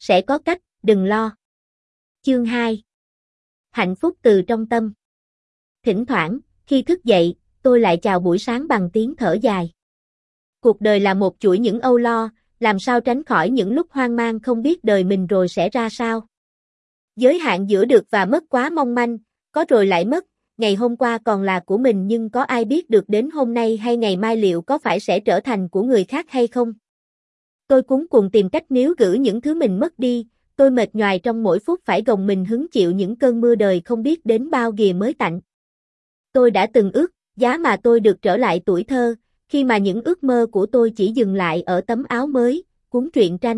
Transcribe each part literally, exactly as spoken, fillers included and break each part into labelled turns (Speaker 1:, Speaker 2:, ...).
Speaker 1: sẽ có cách, đừng lo. Chương hai. Hạnh phúc từ trong tâm. Thỉnh thoảng, khi thức dậy, tôi lại chào buổi sáng bằng tiếng thở dài. Cuộc đời là một chuỗi những âu lo, làm sao tránh khỏi những lúc hoang mang không biết đời mình rồi sẽ ra sao. Giới hạn giữa được và mất quá mong manh, có rồi lại mất, ngày hôm qua còn là của mình nhưng có ai biết được đến hôm nay hay ngày mai liệu có phải sẽ trở thành của người khác hay không. Tôi cuống cuồng tìm cách níu giữ những thứ mình mất đi, tôi mệt nhoài trong mỗi phút phải gồng mình hứng chịu những cơn mưa đời không biết đến bao ghìa mới tạnh. Tôi đã từng ước, giá mà tôi được trở lại tuổi thơ, khi mà những ước mơ của tôi chỉ dừng lại ở tấm áo mới, cuốn truyện tranh.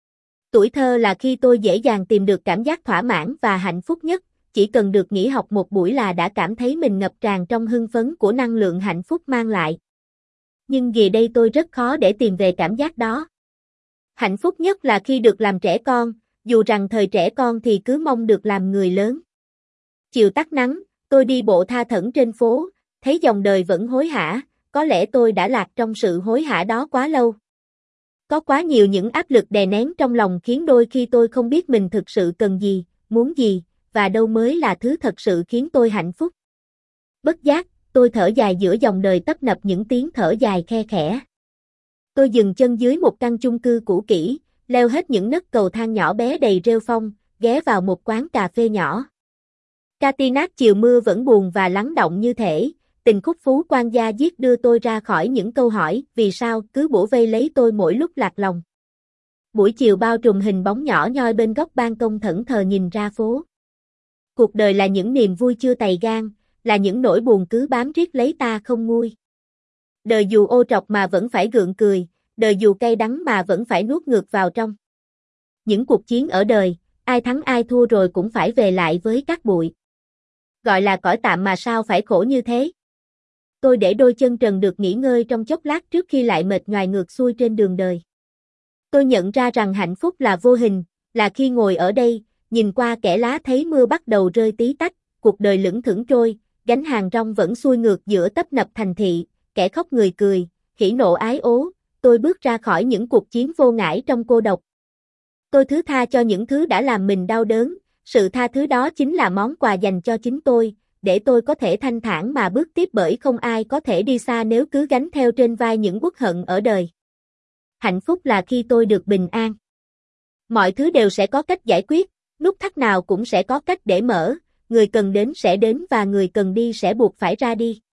Speaker 1: Tuổi thơ là khi tôi dễ dàng tìm được cảm giác thỏa mãn và hạnh phúc nhất, chỉ cần được nghỉ học một buổi là đã cảm thấy mình ngập tràn trong hưng phấn của năng lượng hạnh phúc mang lại. Nhưng giờ đây tôi rất khó để tìm về cảm giác đó. Hạnh phúc nhất là khi được làm trẻ con, dù rằng thời trẻ con thì cứ mong được làm người lớn. Chiều tắt nắng, tôi đi bộ tha thẩn trên phố, thấy dòng đời vẫn hối hả, có lẽ tôi đã lạc trong sự hối hả đó quá lâu. Có quá nhiều những áp lực đè nén trong lòng khiến đôi khi tôi không biết mình thực sự cần gì, muốn gì, và đâu mới là thứ thật sự khiến tôi hạnh phúc. Bất giác, tôi thở dài giữa dòng đời tấp nập những tiếng thở dài khe khẽ. Tôi dừng chân dưới một căn chung cư cũ kỹ, leo hết những nấc cầu thang nhỏ bé đầy rêu phong, ghé vào một quán cà phê nhỏ. Catinat chiều mưa vẫn buồn và lắng động như thể, tình khúc phú quan gia diết đưa tôi ra khỏi những câu hỏi vì sao cứ bủa vây lấy tôi mỗi lúc lạc lòng. Buổi chiều bao trùm hình bóng nhỏ nhoi bên góc ban công thẫn thờ nhìn ra phố. Cuộc đời là những niềm vui chưa tày gan, là những nỗi buồn cứ bám riết lấy ta không nguôi. Đời dù ô trọc mà vẫn phải gượng cười, đời dù cay đắng mà vẫn phải nuốt ngược vào trong. Những cuộc chiến ở đời, ai thắng ai thua rồi cũng phải về lại với cát bụi. Gọi là cõi tạm mà sao phải khổ như thế. Tôi để đôi chân trần được nghỉ ngơi trong chốc lát trước khi lại mệt nhoài ngược xuôi trên đường đời. Tôi nhận ra rằng hạnh phúc là vô hình, là khi ngồi ở đây, nhìn qua kẽ lá thấy mưa bắt đầu rơi tí tách, cuộc đời lững thững trôi, gánh hàng rong vẫn xuôi ngược giữa tấp nập thành thị, kẻ khóc người cười, hỉ nộ ái ố, tôi bước ra khỏi những cuộc chiến vô ngãi trong cô độc. Tôi thứ tha cho những thứ đã làm mình đau đớn, sự tha thứ đó chính là món quà dành cho chính tôi, để tôi có thể thanh thản mà bước tiếp bởi không ai có thể đi xa nếu cứ gánh theo trên vai những uất hận ở đời. Hạnh phúc là khi tôi được bình an. Mọi thứ đều sẽ có cách giải quyết, nút thắt nào cũng sẽ có cách để mở, người cần đến sẽ đến và người cần đi sẽ buộc phải ra đi.